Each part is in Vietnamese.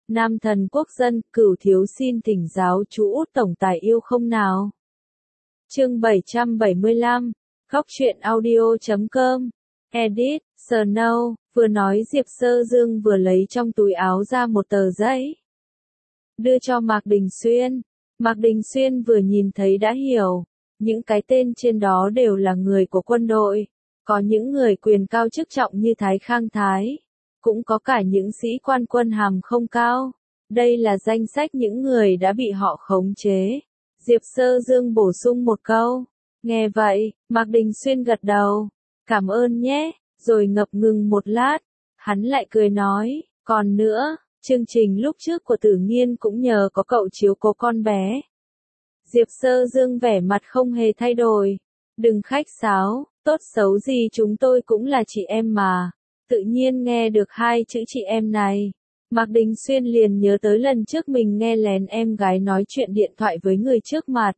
Nam thần quốc dân, Cửu thiếu xin thỉnh giáo chú Út tổng tài yêu không nào. Chương 775, Khóc chuyện audio.com, Edit, Snow, vừa nói Diệp Sơ Dương vừa lấy trong túi áo ra một tờ giấy. Đưa cho Mạc Đình Xuyên. Mạc Đình Xuyên vừa nhìn thấy đã hiểu, những cái tên trên đó đều là người của quân đội, có những người quyền cao chức trọng như Thái Khang Thái, cũng có cả những sĩ quan quân hàm không cao. Đây là danh sách những người đã bị họ khống chế. Diệp Sơ Dương bổ sung một câu. Nghe vậy, Mạc Đình Xuyên gật đầu. Cảm ơn nhé, rồi ngập ngừng một lát. Hắn lại cười nói, còn nữa, chương trình lúc trước của Tử Nghiên cũng nhờ có cậu chiếu cố con bé. Diệp Sơ Dương vẻ mặt không hề thay đổi. Đừng khách sáo, tốt xấu gì chúng tôi cũng là chị em mà. Tự nhiên nghe được hai chữ chị em này. Mạc Đình Xuyên liền nhớ tới lần trước mình nghe lén em gái nói chuyện điện thoại với người trước mặt.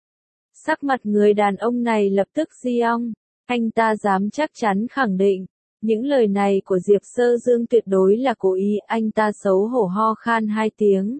Sắc mặt người đàn ông này lập tức giong. Anh ta dám chắc chắn khẳng định. Những lời này của Diệp Sơ Dương tuyệt đối là cố ý. Anh ta xấu hổ ho khan 2 tiếng.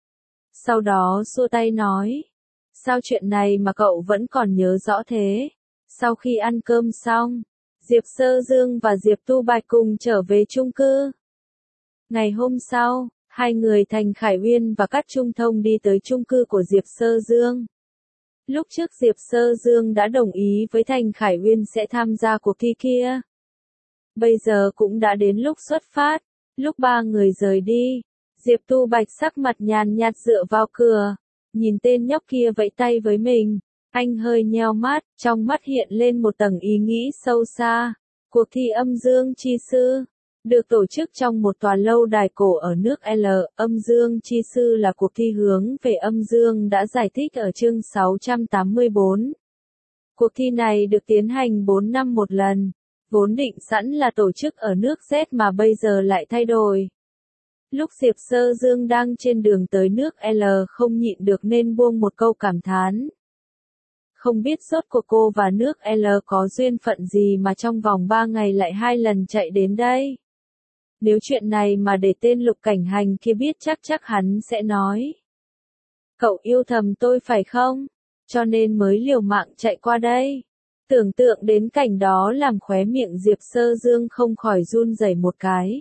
Sau đó xua tay nói. Sao chuyện này mà cậu vẫn còn nhớ rõ thế? Sau khi ăn cơm xong, Diệp Sơ Dương và Diệp Tu Bạch cùng trở về chung cư. Ngày hôm sau, hai người Thành Khải Uyên và Cát Trung Thông đi tới chung cư của Diệp Sơ Dương. Lúc trước Diệp Sơ Dương đã đồng ý với Thành Khải Uyên sẽ tham gia cuộc thi kia. Bây giờ cũng đã đến lúc xuất phát. Lúc ba người rời đi, Diệp Tu Bạch sắc mặt nhàn nhạt dựa vào cửa, nhìn tên nhóc kia vẫy tay với mình. Anh hơi nheo mắt, trong mắt hiện lên một tầng ý nghĩ sâu xa. Cuộc thi âm dương chi sư được tổ chức trong một tòa lâu đài cổ ở nước L. Âm dương chi sư là cuộc thi hướng về âm dương đã giải thích ở chương 684. Cuộc thi này được tiến hành 4 năm một lần, vốn định sẵn là tổ chức ở nước Z mà bây giờ lại thay đổi. Lúc Diệp Sơ Dương đang trên đường tới nước L không nhịn được nên buông một câu cảm thán. Không biết rốt cuộc cô và nước L có duyên phận gì mà trong vòng 3 ngày lại 2 lần chạy đến đây. Nếu chuyện này mà để tên Lục Cảnh Hành kia biết chắc hắn sẽ nói. Cậu yêu thầm tôi phải không? Cho nên mới liều mạng chạy qua đây. Tưởng tượng đến cảnh đó làm khóe miệng Diệp Sơ Dương không khỏi run rẩy một cái.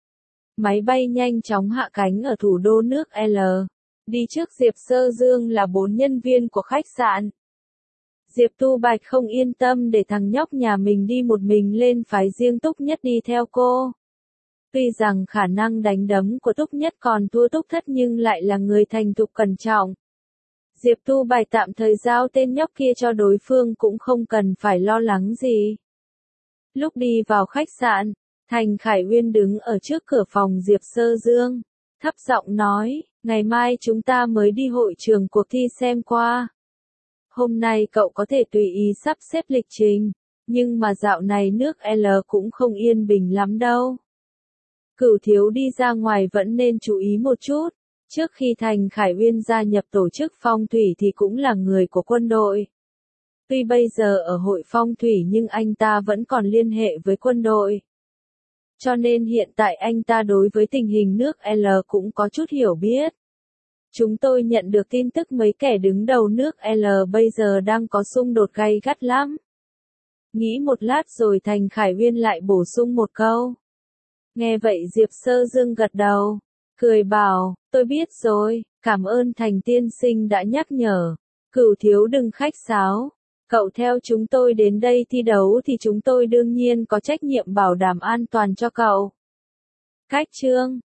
Máy bay nhanh chóng hạ cánh ở thủ đô nước L. Đi trước Diệp Sơ Dương là 4 nhân viên của khách sạn. Diệp Tu Bạch không yên tâm để thằng nhóc nhà mình đi một mình lên phái riêng Túc Nhất đi theo cô. Tuy rằng khả năng đánh đấm của Túc Nhất còn thua Túc Thất nhưng lại là người thành thục cẩn trọng. Diệp Tu Bạch tạm thời giao tên nhóc kia cho đối phương cũng không cần phải lo lắng gì. Lúc đi vào khách sạn, Thành Khải Uyên đứng ở trước cửa phòng Diệp Sơ Dương, thấp giọng nói, ngày mai chúng ta mới đi hội trường cuộc thi xem qua. Hôm nay cậu có thể tùy ý sắp xếp lịch trình, nhưng mà dạo này nước L cũng không yên bình lắm đâu. Cửu thiếu đi ra ngoài vẫn nên chú ý một chút. Trước khi Thành Khải Uyên gia nhập tổ chức phong thủy thì cũng là người của quân đội. Tuy bây giờ ở hội phong thủy nhưng anh ta vẫn còn liên hệ với quân đội. Cho nên hiện tại anh ta đối với tình hình nước L cũng có chút hiểu biết. Chúng tôi nhận được tin tức mấy kẻ đứng đầu nước L bây giờ đang có xung đột gay gắt lắm. Nghĩ một lát rồi Thành Khải Uyên lại bổ sung một câu. Nghe vậy Diệp Sơ Dương gật đầu, cười bảo, tôi biết rồi, cảm ơn Thành tiên sinh đã nhắc nhở. Cửu thiếu đừng khách sáo, cậu theo chúng tôi đến đây thi đấu thì chúng tôi đương nhiên có trách nhiệm bảo đảm an toàn cho cậu. Cách chương